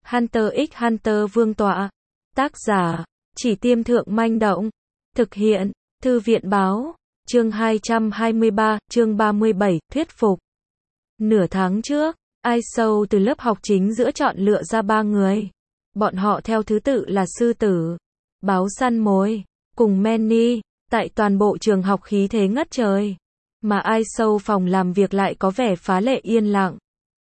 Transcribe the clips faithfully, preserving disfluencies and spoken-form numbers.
Hunter x Hunter Vương tọa. Tác giả, Chỉ Tiêm Thượng Manh Động. Thực hiện, Thư viện Báo. Chương hai trăm hai mươi ba, chương ba mươi bảy, thuyết phục. Nửa tháng trước, iShow từ lớp học chính giữa chọn lựa ra ba người. Bọn họ theo thứ tự là Sư Tử, Báo Săn Mồi, cùng Manny. Tại toàn bộ trường học khí thế ngất trời. Mà iShow phòng làm việc lại có vẻ phá lệ yên lặng.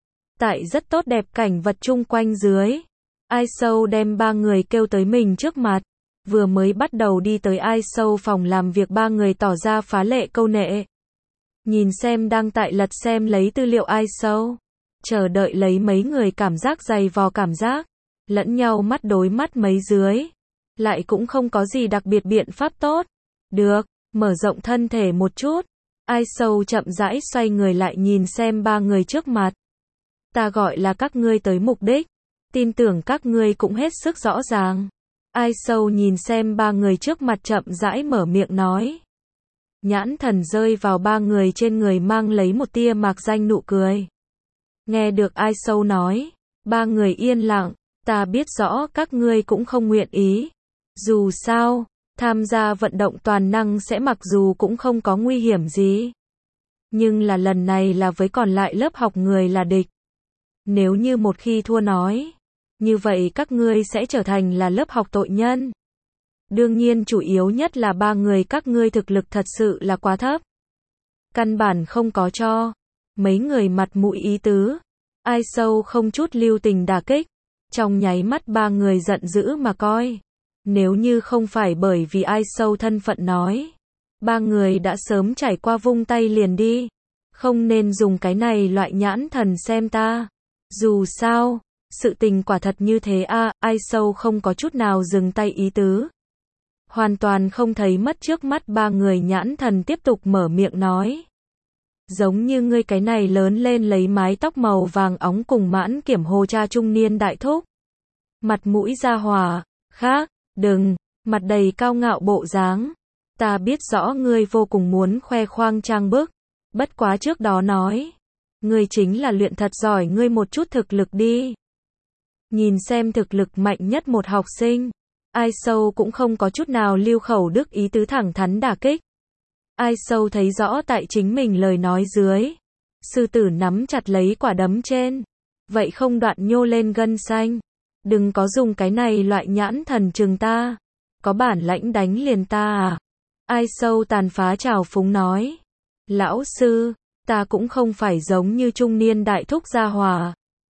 Tại rất tốt đẹp cảnh vật chung quanh dưới, iShow đem ba người kêu tới mình trước mặt. Vừa mới bắt đầu đi tới iShow phòng làm việc, ba người tỏ ra phá lệ câu nệ. Nhìn xem đang tại lật xem lấy tư liệu iShow. Chờ đợi lấy mấy người cảm giác dày vò cảm giác. Lẫn nhau mắt đối mắt mấy dưới. Lại cũng không có gì đặc biệt biện pháp tốt. Được, mở rộng thân thể một chút. iShow chậm rãi xoay người lại nhìn xem ba người trước mặt. Ta gọi là các ngươi tới mục đích. Tin tưởng các ngươi cũng hết sức rõ ràng. iShow nhìn xem ba người trước mặt chậm rãi mở miệng nói. Nhãn thần rơi vào ba người trên người mang lấy một tia mạc danh nụ cười. Nghe được iShow nói, ba người yên lặng. Ta biết rõ các ngươi cũng không nguyện ý. Dù sao, tham gia vận động toàn năng sẽ mặc dù cũng không có nguy hiểm gì. Nhưng là lần này là với còn lại lớp học người là địch. Nếu như một khi thua nói, như vậy các ngươi sẽ trở thành là lớp học tội nhân. Đương nhiên chủ yếu nhất là ba người các ngươi thực lực thật sự là quá thấp. Căn bản không có cho mấy người mặt mũi ý tứ. iShow không chút lưu tình đả kích. Trong nháy mắt ba người giận dữ mà coi. Nếu như không phải bởi vì iShow thân phận nói, ba người đã sớm trải qua vung tay liền đi. Không nên dùng cái này loại nhãn thần xem ta. Dù sao, sự tình quả thật như thế a. À, iShow không có chút nào dừng tay ý tứ. Hoàn toàn không thấy mất trước mắt ba người, nhãn thần tiếp tục mở miệng nói. Giống như ngươi cái này lớn lên lấy mái tóc màu vàng óng cùng mãn kiểm hồ cha trung niên đại thúc. Mặt mũi ra hòa, khác, đừng, mặt đầy cao ngạo bộ dáng. Ta biết rõ ngươi vô cùng muốn khoe khoang trang bức. Bất quá trước đó nói. Ngươi chính là luyện thật giỏi ngươi một chút thực lực đi. Nhìn xem thực lực mạnh nhất một học sinh. iShow cũng không có chút nào lưu khẩu đức ý tứ thẳng thắn đả kích. iShow thấy rõ tại chính mình lời nói dưới. Sư Tử nắm chặt lấy quả đấm trên. Vậy không đoạn nhô lên gân xanh. Đừng có dùng cái này loại nhãn thần chừng ta. Có bản lãnh đánh liền ta à. iShow tàn phá trào phúng nói. Lão sư, ta cũng không phải giống như trung niên đại thúc gia hòa.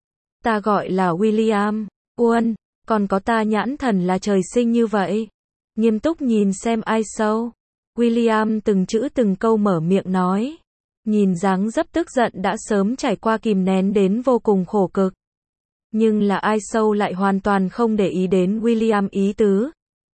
Ta gọi là William, Uân, còn có ta nhãn thần là trời sinh như vậy. Nghiêm túc nhìn xem iShow. William từng chữ từng câu mở miệng nói. Nhìn dáng dấp tức giận đã sớm trải qua kìm nén đến vô cùng khổ cực. Nhưng là iShow lại hoàn toàn không để ý đến William ý tứ.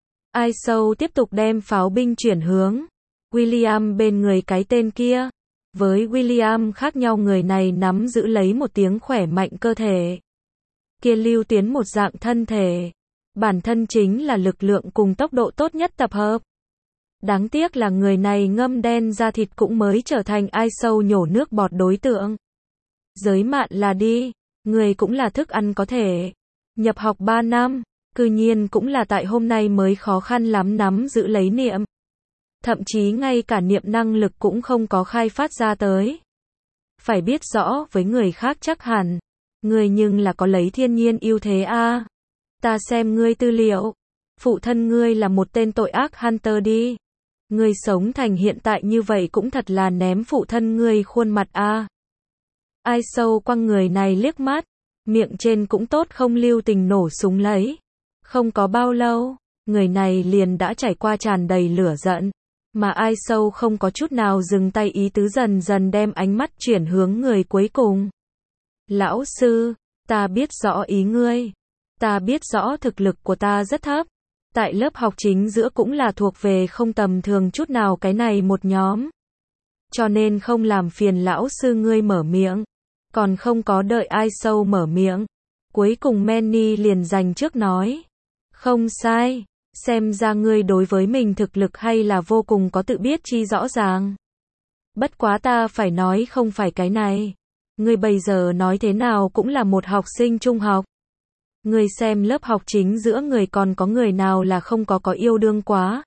iShow tiếp tục đem pháo binh chuyển hướng. William bên người cái tên kia. Với William khác nhau, người này nắm giữ lấy một tiếng khỏe mạnh cơ thể. Kia lưu tiến một dạng thân thể. Bản thân chính là lực lượng cùng tốc độ tốt nhất tập hợp. Đáng tiếc là người này ngâm đen da thịt cũng mới trở thành iShow nhổ nước bọt đối tượng. Giới mạn là đi. Người cũng là thức ăn có thể. Nhập học ba năm. Cư nhiên cũng là tại hôm nay mới khó khăn lắm nắm giữ lấy niệm. Thậm chí ngay cả niệm năng lực cũng không có khai phát ra tới. Phải biết rõ với người khác chắc hẳn. Ngươi nhưng là có lấy thiên nhiên ưu thế a. À. Ta xem ngươi tư liệu. Phụ thân ngươi là một tên tội ác Hunter đi. Ngươi sống thành hiện tại như vậy cũng thật là ném phụ thân ngươi khuôn mặt a. À. iShow quăng người này liếc mắt. Miệng trên cũng tốt không lưu tình nổ súng lấy. Không có bao lâu, người này liền đã trải qua tràn đầy lửa giận. Mà iShow không có chút nào dừng tay ý tứ, dần dần đem ánh mắt chuyển hướng người cuối cùng. Lão sư, ta biết rõ ý ngươi. Ta biết rõ thực lực của ta rất thấp. Tại lớp học chính giữa cũng là thuộc về không tầm thường chút nào cái này một nhóm. Cho nên không làm phiền lão sư ngươi mở miệng. Còn không có đợi iShow mở miệng. Cuối cùng Manny liền giành trước nói. Không sai. Xem ra ngươi đối với mình thực lực hay là vô cùng có tự biết chi rõ ràng. Bất quá ta phải nói không phải cái này. Ngươi bây giờ nói thế nào cũng là một học sinh trung học. Ngươi xem lớp học chính giữa người còn có người nào là không có có yêu đương quá.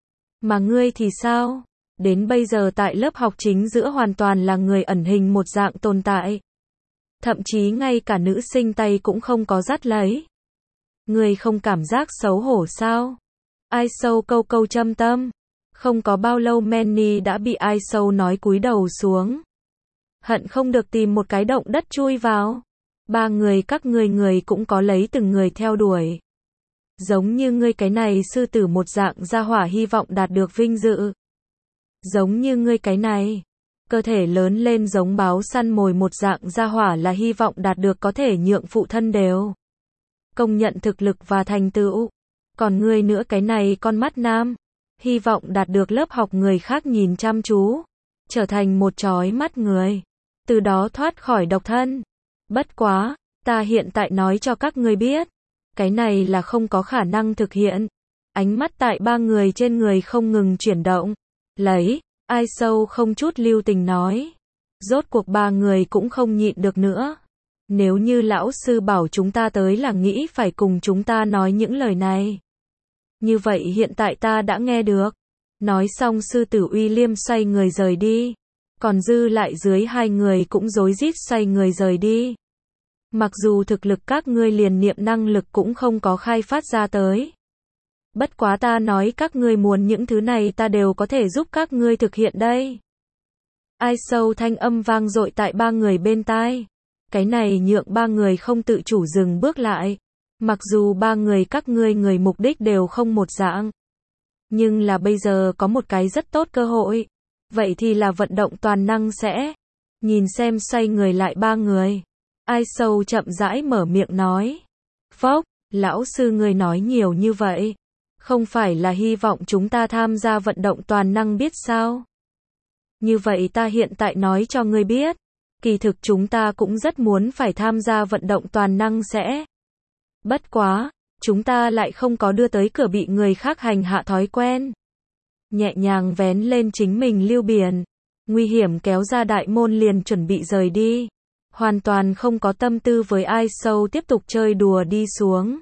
Mà ngươi thì sao? Đến bây giờ tại lớp học chính giữa hoàn toàn là người ẩn hình một dạng tồn tại. Thậm chí ngay cả nữ sinh tay cũng không có dắt lấy. Ngươi không cảm giác xấu hổ sao? Ai sâu câu câu châm tâm. Không có bao lâu Manny đã bị ai sâu nói cúi đầu xuống. Hận không được tìm một cái động đất chui vào. Ba người các ngươi người cũng có lấy từng người theo đuổi. Giống như ngươi cái này sư tử một dạng gia hỏa hy vọng đạt được vinh dự. Giống như ngươi cái này, cơ thể lớn lên giống báo săn mồi một dạng gia hỏa là hy vọng đạt được có thể nhượng phụ thân đều công nhận thực lực và thành tựu. Còn ngươi nữa cái này con mắt nam, hy vọng đạt được lớp học người khác nhìn chăm chú, trở thành một chói mắt người, từ đó thoát khỏi độc thân. Bất quá, ta hiện tại nói cho các ngươi biết, cái này là không có khả năng thực hiện. Ánh mắt tại ba người trên người không ngừng chuyển động. Lấy, ai sâu không chút lưu tình nói. Rốt cuộc ba người cũng không nhịn được nữa. Nếu như lão sư bảo chúng ta tới là nghĩ phải cùng chúng ta nói những lời này. Như vậy hiện tại ta đã nghe được. Nói xong sư tử William xoay người rời đi. Còn dư lại dưới hai người cũng rối rít xoay người rời đi. Mặc dù thực lực các ngươi liền niệm năng lực cũng không có khai phát ra tới. Bất quá ta nói các ngươi muốn những thứ này ta đều có thể giúp các ngươi thực hiện đây. Ai sâu thanh âm vang dội tại ba người bên tai. Cái này nhượng ba người không tự chủ dừng bước lại. Mặc dù ba người các ngươi người mục đích đều không một dạng. Nhưng là bây giờ có một cái rất tốt cơ hội. Vậy thì là vận động toàn năng sẽ. Nhìn xem xoay người lại ba người. Ai sâu chậm rãi mở miệng nói. Phốc, lão sư người nói nhiều như vậy. Không phải là hy vọng chúng ta tham gia vận động toàn năng biết sao? Như vậy ta hiện tại nói cho ngươi biết. Kỳ thực chúng ta cũng rất muốn phải tham gia vận động toàn năng sẽ. Bất quá, chúng ta lại không có đưa tới cửa bị người khác hành hạ thói quen. Nhẹ nhàng vén lên chính mình lưu biển. Nguy hiểm kéo ra đại môn liền chuẩn bị rời đi. Hoàn toàn không có tâm tư với ai sâu tiếp tục chơi đùa đi xuống.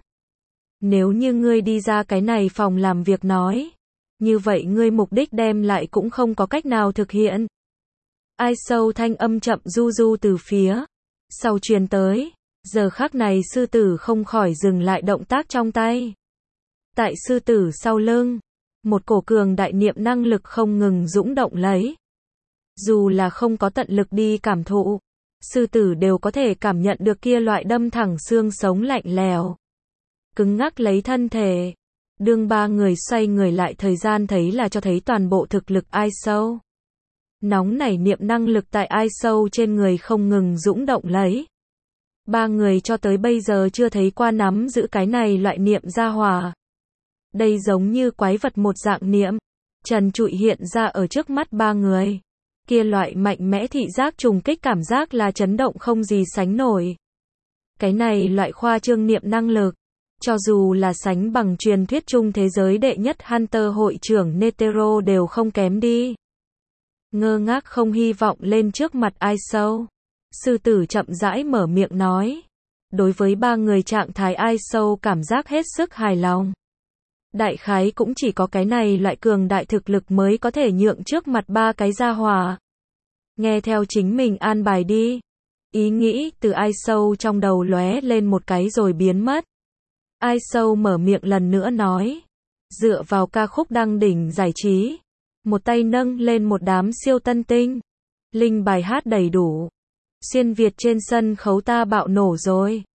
Nếu như ngươi đi ra cái này phòng làm việc nói. Như vậy ngươi mục đích đem lại cũng không có cách nào thực hiện. Ai sâu thanh âm chậm du du từ phía sau truyền tới. Giờ khắc này sư tử không khỏi dừng lại động tác trong tay. Tại sư tử sau lưng. Một cổ cường đại niệm năng lực không ngừng dũng động lấy. Dù là không có tận lực đi cảm thụ. Sư tử đều có thể cảm nhận được kia loại đâm thẳng xương sống lạnh lèo. Cứng ngắc lấy thân thể. Đương ba người xoay người lại thời gian thấy là cho thấy toàn bộ thực lực ai sâu. Nóng nảy niệm năng lực tại ai sâu trên người không ngừng dũng động lấy. Ba người cho tới bây giờ chưa thấy qua nắm giữ cái này loại niệm gia hỏa. Đây giống như quái vật một dạng niệm. Trần trụi hiện ra ở trước mắt ba người. Kia loại mạnh mẽ thị giác trùng kích cảm giác là chấn động không gì sánh nổi. Cái này loại khoa trương niệm năng lực. Cho dù là sánh bằng truyền thuyết chung thế giới đệ nhất Hunter hội trưởng Netero đều không kém đi. Ngơ ngác không hy vọng lên trước mặt ai sâu. Sư tử chậm rãi mở miệng nói. Đối với ba người trạng thái ai sâu cảm giác hết sức hài lòng. Đại khái cũng chỉ có cái này loại cường đại thực lực mới có thể nhượng trước mặt ba cái gia hỏa. Nghe theo chính mình an bài đi. Ý nghĩ từ ai sâu trong đầu lóe lên một cái rồi biến mất. Ai sâu mở miệng lần nữa nói. Dựa vào ca khúc đăng đỉnh giải trí. Một tay nâng lên một đám siêu tân tinh. Linh bài hát đầy đủ. Xuyên Việt trên sân khấu ta bạo nổ rồi.